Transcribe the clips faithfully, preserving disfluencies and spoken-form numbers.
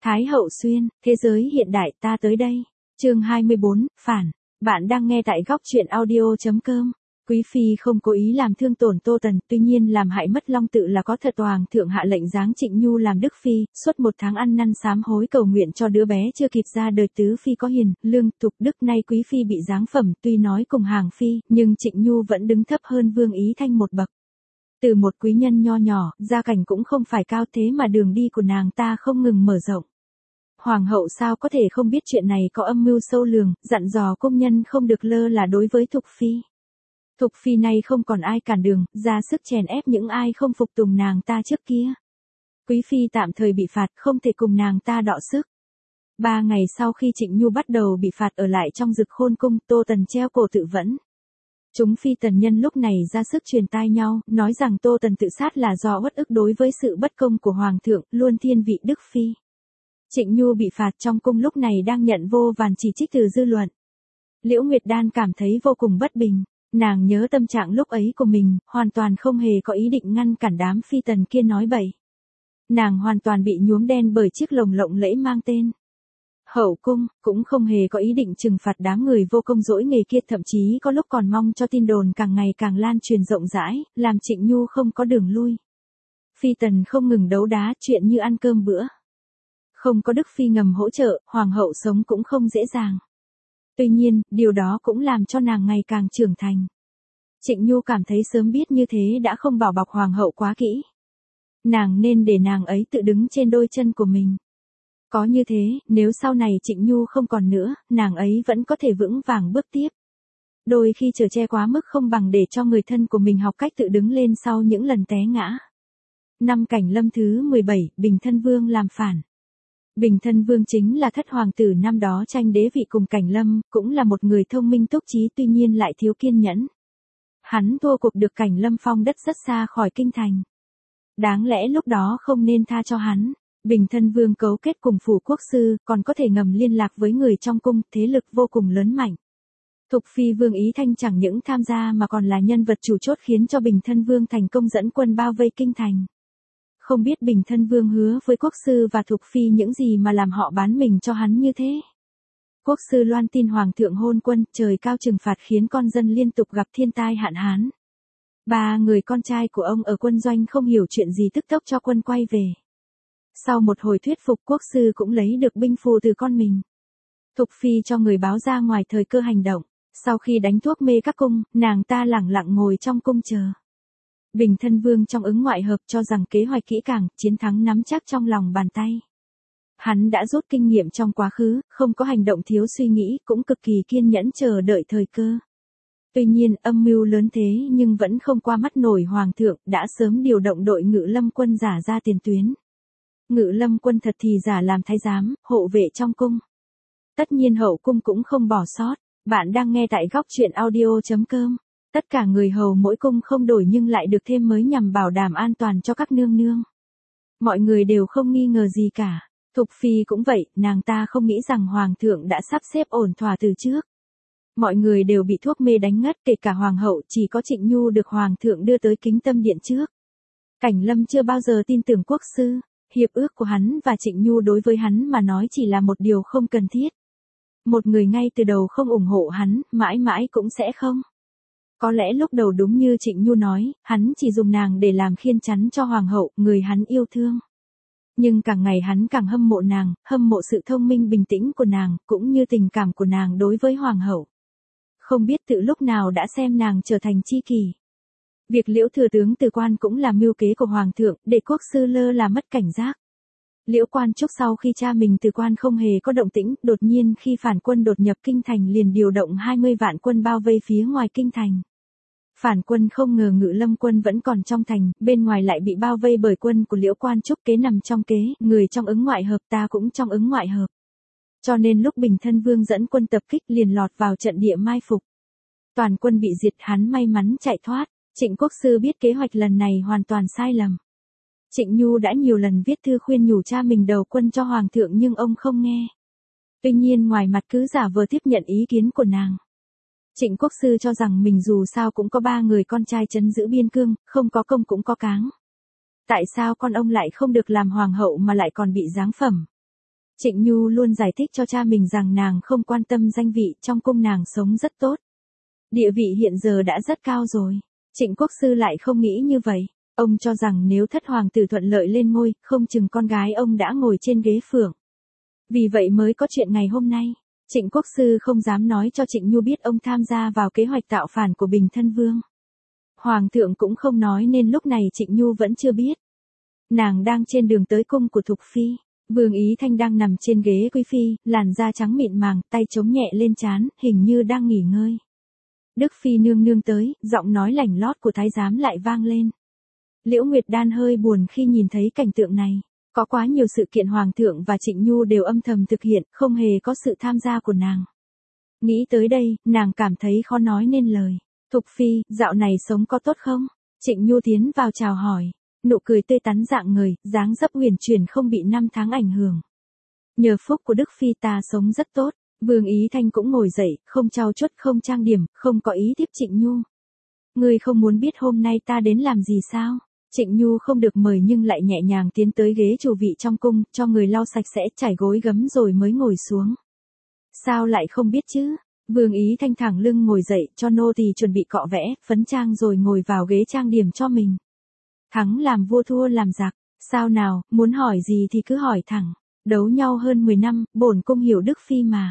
Thái hậu xuyên, thế giới hiện đại ta tới đây. Chương hai mươi bốn, phản. Bạn đang nghe tại góc truyện audio chấm com. Quý phi không cố ý làm thương tổn Tô Tần, tuy nhiên làm hại mất Long Tự là có thật. Hoàng thượng hạ lệnh giáng Trịnh Nhu làm đức phi, suốt một tháng ăn năn sám hối cầu nguyện cho đứa bé chưa kịp ra đời. Tứ phi có hiền, lương, thục đức, nay quý phi bị giáng phẩm, tuy nói cùng hàng phi, nhưng Trịnh Nhu vẫn đứng thấp hơn Vương Ý Thanh một bậc. Từ một quý nhân nho nhỏ, gia cảnh cũng không phải cao, thế mà đường đi của nàng ta không ngừng mở rộng. Hoàng hậu sao có thể không biết chuyện này có âm mưu sâu lường, dặn dò công nhân không được lơ là đối với Thục phi. Thục phi nay không còn ai cản đường, ra sức chèn ép những ai không phục tùng nàng ta trước kia. Quý phi tạm thời bị phạt, không thể cùng nàng ta đọ sức. Ba ngày sau khi Trịnh Nhu bắt đầu bị phạt ở lại trong Dực Khôn cung, Tô Tần treo cổ tự vẫn. Chúng phi tần nhân lúc này ra sức truyền tai nhau, nói rằng Tô Tần tự sát là do uất ức đối với sự bất công của Hoàng thượng, luôn thiên vị đức phi. Trịnh Nhu bị phạt trong cung lúc này đang nhận vô vàn chỉ trích từ dư luận. Liễu Nguyệt Đan cảm thấy vô cùng bất bình. Nàng nhớ tâm trạng lúc ấy của mình, hoàn toàn không hề có ý định ngăn cản đám phi tần kia nói bậy. Nàng hoàn toàn bị nhuốm đen bởi chiếc lồng lộng lẫy mang tên Hậu cung, cũng không hề có ý định trừng phạt đám người vô công dỗi nghề kia, thậm chí có lúc còn mong cho tin đồn càng ngày càng lan truyền rộng rãi, làm Trịnh Nhu không có đường lui. Phi tần không ngừng đấu đá, chuyện như ăn cơm bữa. Không có đức phi ngầm hỗ trợ, hoàng hậu sống cũng không dễ dàng. Tuy nhiên, điều đó cũng làm cho nàng ngày càng trưởng thành. Trịnh Nhu cảm thấy sớm biết như thế đã không bảo bọc hoàng hậu quá kỹ. Nàng nên để nàng ấy tự đứng trên đôi chân của mình. Có như thế, nếu sau này Trịnh Nhu không còn nữa, nàng ấy vẫn có thể vững vàng bước tiếp. Đôi khi chở che quá mức không bằng để cho người thân của mình học cách tự đứng lên sau những lần té ngã. Năm Cảnh Lâm thứ mười bảy, Bình Thân Vương làm phản. Bình Thân Vương chính là thất hoàng tử năm đó tranh đế vị cùng Cảnh Lâm, cũng là một người thông minh túc trí, tuy nhiên lại thiếu kiên nhẫn. Hắn thua cuộc được Cảnh Lâm phong đất rất xa khỏi kinh thành. Đáng lẽ lúc đó không nên tha cho hắn. Bình Thân Vương cấu kết cùng phủ quốc sư, còn có thể ngầm liên lạc với người trong cung, thế lực vô cùng lớn mạnh. Thục phi Vương Ý Thanh chẳng những tham gia mà còn là nhân vật chủ chốt khiến cho Bình Thân Vương thành công dẫn quân bao vây kinh thành. Không biết Bình Thân Vương hứa với quốc sư và Thục phi những gì mà làm họ bán mình cho hắn như thế. Quốc sư loan tin hoàng thượng hôn quân, trời cao trừng phạt khiến con dân liên tục gặp thiên tai hạn hán. Ba người con trai của ông ở quân doanh không hiểu chuyện gì tức tốc cho quân quay về. Sau một hồi thuyết phục, quốc sư cũng lấy được binh phù từ con mình. Thục phi cho người báo ra ngoài thời cơ hành động. Sau khi đánh thuốc mê các cung, nàng ta lẳng lặng ngồi trong cung chờ. Bình Thân Vương trong ứng ngoại hợp cho rằng kế hoạch kỹ càng, chiến thắng nắm chắc trong lòng bàn tay. Hắn đã rút kinh nghiệm trong quá khứ, không có hành động thiếu suy nghĩ, cũng cực kỳ kiên nhẫn chờ đợi thời cơ. Tuy nhiên, âm mưu lớn thế nhưng vẫn không qua mắt nổi hoàng thượng, đã sớm điều động đội Ngự Lâm quân giả ra tiền tuyến. Ngự Lâm quân thật thì giả làm thái giám, hộ vệ trong cung. Tất nhiên hậu cung cũng không bỏ sót. Bạn đang nghe tại góc truyện audio chấm com. Tất cả người hầu mỗi cung không đổi nhưng lại được thêm mới nhằm bảo đảm an toàn cho các nương nương. Mọi người đều không nghi ngờ gì cả. Thục phi cũng vậy, nàng ta không nghĩ rằng hoàng thượng đã sắp xếp ổn thỏa từ trước. Mọi người đều bị thuốc mê đánh ngất, kể cả hoàng hậu, chỉ có Trịnh Nhu được hoàng thượng đưa tới Kính Tâm Điện trước. Cảnh Lâm chưa bao giờ tin tưởng quốc sư. Hiệp ước của hắn và Trịnh Nhu đối với hắn mà nói chỉ là một điều không cần thiết. Một người ngay từ đầu không ủng hộ hắn, mãi mãi cũng sẽ không. Có lẽ lúc đầu đúng như Trịnh Nhu nói, hắn chỉ dùng nàng để làm khiên chắn cho hoàng hậu, người hắn yêu thương. Nhưng càng ngày hắn càng hâm mộ nàng, hâm mộ sự thông minh bình tĩnh của nàng, cũng như tình cảm của nàng đối với hoàng hậu. Không biết từ lúc nào đã xem nàng trở thành tri kỷ. Việc Liễu thừa tướng từ quan cũng là mưu kế của hoàng thượng, để quốc sư lơ là mất cảnh giác. Liễu Quan Trúc sau khi cha mình từ quan không hề có động tĩnh, đột nhiên khi phản quân đột nhập kinh thành liền điều động hai mươi vạn quân bao vây phía ngoài kinh thành. Phản quân không ngờ Ngự Lâm quân vẫn còn trong thành, bên ngoài lại bị bao vây bởi quân của Liễu Quan Trúc, kế nằm trong kế, người trong ứng ngoại hợp, ta cũng trong ứng ngoại hợp. Cho nên lúc Bình Thân Vương dẫn quân tập kích liền lọt vào trận địa mai phục. Toàn quân bị diệt, hắn may mắn chạy thoát. Trịnh quốc sư biết kế hoạch lần này hoàn toàn sai lầm. Trịnh Nhu đã nhiều lần viết thư khuyên nhủ cha mình đầu quân cho hoàng thượng nhưng ông không nghe. Tuy nhiên ngoài mặt cứ giả vờ tiếp nhận ý kiến của nàng. Trịnh quốc sư cho rằng mình dù sao cũng có ba người con trai trấn giữ biên cương, không có công cũng có cáng. Tại sao con ông lại không được làm hoàng hậu mà lại còn bị giáng phẩm? Trịnh Nhu luôn giải thích cho cha mình rằng nàng không quan tâm danh vị, trong cung nàng sống rất tốt. Địa vị hiện giờ đã rất cao rồi. Trịnh Quốc Sư lại không nghĩ như vậy. Ông cho rằng nếu thất hoàng tử thuận lợi lên ngôi, không chừng con gái ông đã ngồi trên ghế phượng. Vì vậy mới có chuyện ngày hôm nay. Trịnh Quốc Sư không dám nói cho Trịnh Nhu biết ông tham gia vào kế hoạch tạo phản của Bình Thân Vương. Hoàng thượng cũng không nói nên lúc này Trịnh Nhu vẫn chưa biết. Nàng đang trên đường tới cung của Thục Phi. Vương Ý Thanh đang nằm trên ghế quý phi, làn da trắng mịn màng, tay chống nhẹ lên trán, hình như đang nghỉ ngơi. Đức Phi nương nương tới, giọng nói lảnh lót của thái giám lại vang lên. Liễu Nguyệt Đan hơi buồn khi nhìn thấy cảnh tượng này. Có quá nhiều sự kiện Hoàng thượng và Trịnh Nhu đều âm thầm thực hiện, không hề có sự tham gia của nàng. Nghĩ tới đây, nàng cảm thấy khó nói nên lời. Thục Phi, dạo này sống có tốt không? Trịnh Nhu tiến vào chào hỏi. Nụ cười tươi tắn dạng người, dáng dấp huyền chuyển không bị năm tháng ảnh hưởng. Nhờ phúc của Đức Phi ta sống rất tốt. Vương Ý Thanh cũng ngồi dậy, không trau chuốt không trang điểm, không có ý tiếp Trịnh Nhu. Ngươi không muốn biết hôm nay ta đến làm gì sao? Trịnh Nhu không được mời nhưng lại nhẹ nhàng tiến tới ghế chủ vị trong cung, cho người lau sạch sẽ trải gối gấm rồi mới ngồi xuống. Sao lại không biết chứ? Vương Ý Thanh thẳng lưng ngồi dậy, cho nô tỳ chuẩn bị cọ vẽ, phấn trang rồi ngồi vào ghế trang điểm cho mình. Thắng làm vua thua làm giặc, sao nào, muốn hỏi gì thì cứ hỏi thẳng. Đấu nhau hơn mười năm, bổn cung hiểu Đức Phi mà.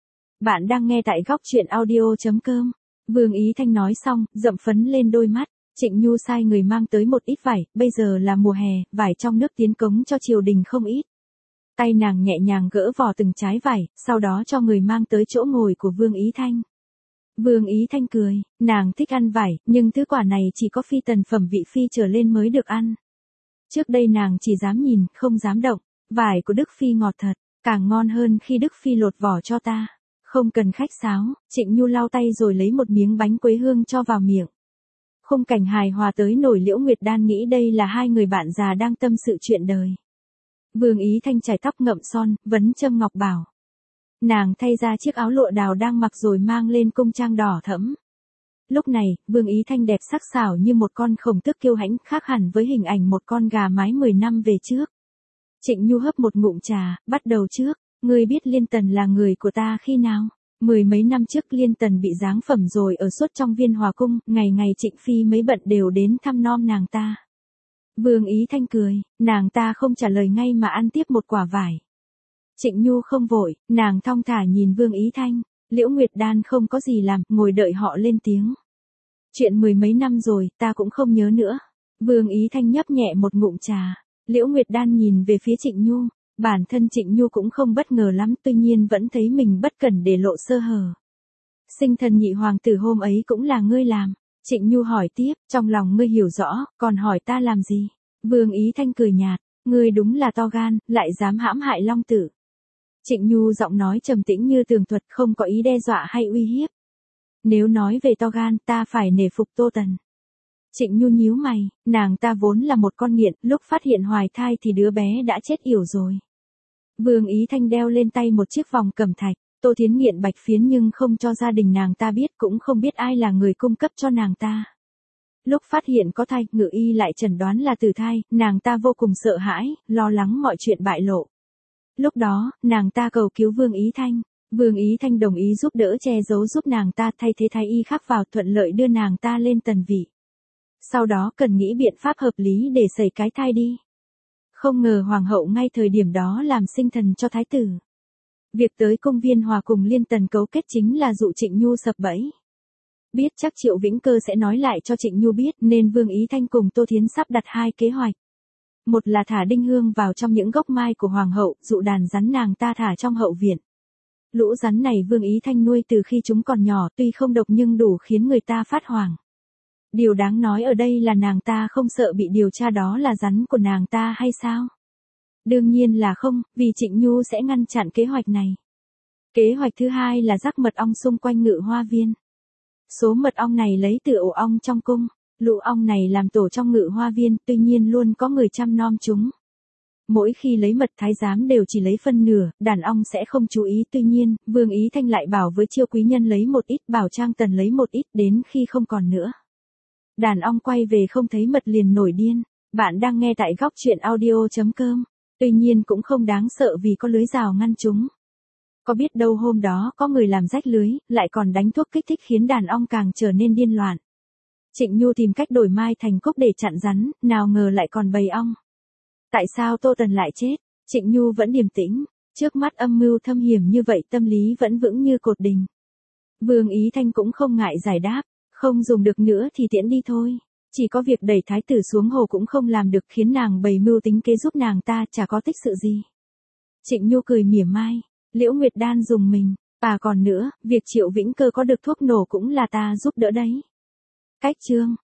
Bạn đang nghe tại góc truyện audio chấm com. Vương Ý Thanh nói xong, dậm phấn lên đôi mắt. Trịnh Nhu sai người mang tới một ít vải, bây giờ là mùa hè, vải trong nước tiến cống cho triều đình không ít. Tay nàng nhẹ nhàng gỡ vỏ từng trái vải, sau đó cho người mang tới chỗ ngồi của Vương Ý Thanh. Vương Ý Thanh cười, nàng thích ăn vải, nhưng thứ quả này chỉ có phi tần phẩm vị phi trở lên mới được ăn. Trước đây nàng chỉ dám nhìn, không dám động, vải của Đức Phi ngọt thật, càng ngon hơn khi Đức Phi lột vỏ cho ta. Không cần khách sáo, Trịnh Nhu lau tay rồi lấy một miếng bánh quế hương cho vào miệng. Khung cảnh hài hòa tới nổi. Liễu Nguyệt Đan nghĩ đây là hai người bạn già đang tâm sự chuyện đời. Vương Ý Thanh chải tóc ngậm son, vấn châm ngọc bảo. Nàng thay ra chiếc áo lụa đào đang mặc rồi mang lên cung trang đỏ thẫm. Lúc này, Vương Ý Thanh đẹp sắc sảo như một con khổng tước kiêu hãnh, khác hẳn với hình ảnh một con gà mái mười năm về trước. Trịnh Nhu hấp một ngụm trà, bắt đầu trước. Ngươi biết Liên Tần là người của ta khi nào? Mười mấy năm trước Liên Tần bị giáng phẩm rồi ở suốt trong Viên Hòa Cung, ngày ngày Trịnh Phi mấy bận đều đến thăm nom nàng ta. Vương Ý Thanh cười, nàng ta không trả lời ngay mà ăn tiếp một quả vải. Trịnh Nhu không vội, nàng thong thả nhìn Vương Ý Thanh. Liễu Nguyệt Đan không có gì làm, ngồi đợi họ lên tiếng. Chuyện mười mấy năm rồi, ta cũng không nhớ nữa. Vương Ý Thanh nhấp nhẹ một ngụm trà. Liễu Nguyệt Đan nhìn về phía Trịnh Nhu. Bản thân Trịnh Nhu cũng không bất ngờ lắm, tuy nhiên vẫn thấy mình bất cẩn để lộ sơ hở. Sinh thần nhị hoàng tử hôm ấy cũng là ngươi làm. Trịnh Nhu hỏi tiếp, trong lòng ngươi hiểu rõ, còn hỏi ta làm gì? Vương Ý Thanh cười nhạt, ngươi đúng là to gan, lại dám hãm hại Long Tử. Trịnh Nhu giọng nói trầm tĩnh như tường thuật, không có ý đe dọa hay uy hiếp. Nếu nói về to gan, ta phải nể phục Tô Tần. Trịnh Nhu nhíu mày, nàng ta vốn là một con nghiện, lúc phát hiện hoài thai thì đứa bé đã chết yểu rồi. Vương Ý Thanh đeo lên tay một chiếc vòng cẩm thạch, Tô Thiến nghiện bạch phiến nhưng không cho gia đình nàng ta biết, cũng không biết ai là người cung cấp cho nàng ta. Lúc phát hiện có thai, ngự y lại chẩn đoán là tử thai, nàng ta vô cùng sợ hãi, lo lắng mọi chuyện bại lộ. Lúc đó, nàng ta cầu cứu Vương Ý Thanh. Vương Ý Thanh đồng ý giúp đỡ che giấu giúp nàng ta, thay thế thái y khác vào, thuận lợi đưa nàng ta lên tần vị. Sau đó cần nghĩ biện pháp hợp lý để sẩy cái thai đi. Không ngờ hoàng hậu ngay thời điểm đó làm sinh thần cho thái tử. Việc tới cung Viên Hòa cùng Liên Tần cấu kết chính là dụ Trịnh Nhu sập bẫy. Biết chắc Triệu Vĩnh Cơ sẽ nói lại cho Trịnh Nhu biết nên Vương Ý Thanh cùng Tô Thiến sắp đặt hai kế hoạch. Một là thả đinh hương vào trong những gốc mai của hoàng hậu, dụ đàn rắn nàng ta thả trong hậu viện. Lũ rắn này Vương Ý Thanh nuôi từ khi chúng còn nhỏ, tuy không độc nhưng đủ khiến người ta phát hoảng. Điều đáng nói ở đây là nàng ta không sợ bị điều tra đó là rắn của nàng ta hay sao? Đương nhiên là không, vì Trịnh Nhu sẽ ngăn chặn kế hoạch này. Kế hoạch thứ hai là rắc mật ong xung quanh Ngự Hoa Viên. Số mật ong này lấy từ ổ ong trong cung. Lũ ong này làm tổ trong Ngự Hoa Viên, tuy nhiên luôn có người chăm nom chúng. Mỗi khi lấy mật thái giám đều chỉ lấy phân nửa, đàn ong sẽ không chú ý. Tuy nhiên, Vương Ý Thanh lại bảo với Chiêu quý nhân lấy một ít, bảo Trang Tần lấy một ít, đến khi không còn nữa. Đàn ong quay về không thấy mật liền nổi điên. Bạn đang nghe tại góc truyện audio chấm com. Tuy nhiên cũng không đáng sợ vì có lưới rào ngăn chúng. Có biết đâu hôm đó có người làm rách lưới, lại còn đánh thuốc kích thích khiến đàn ong càng trở nên điên loạn. Trịnh Nhu tìm cách đổi mai thành cúc để chặn rắn, nào ngờ lại còn bầy ong. Tại sao Tô Tần lại chết? Trịnh Nhu vẫn điềm tĩnh, trước mắt âm mưu thâm hiểm như vậy tâm lý vẫn vững như cột đình. Vương Ý Thanh cũng không ngại giải đáp, không dùng được nữa thì tiễn đi thôi. Chỉ có việc đẩy thái tử xuống hồ cũng không làm được, khiến nàng bày mưu tính kế giúp nàng ta chả có tích sự gì. Trịnh Nhu cười mỉa mai, Liễu Nguyệt Đan dùng mình, à còn nữa, việc Triệu Vĩnh Cơ có được thuốc nổ cũng là ta giúp đỡ đấy. Cách chương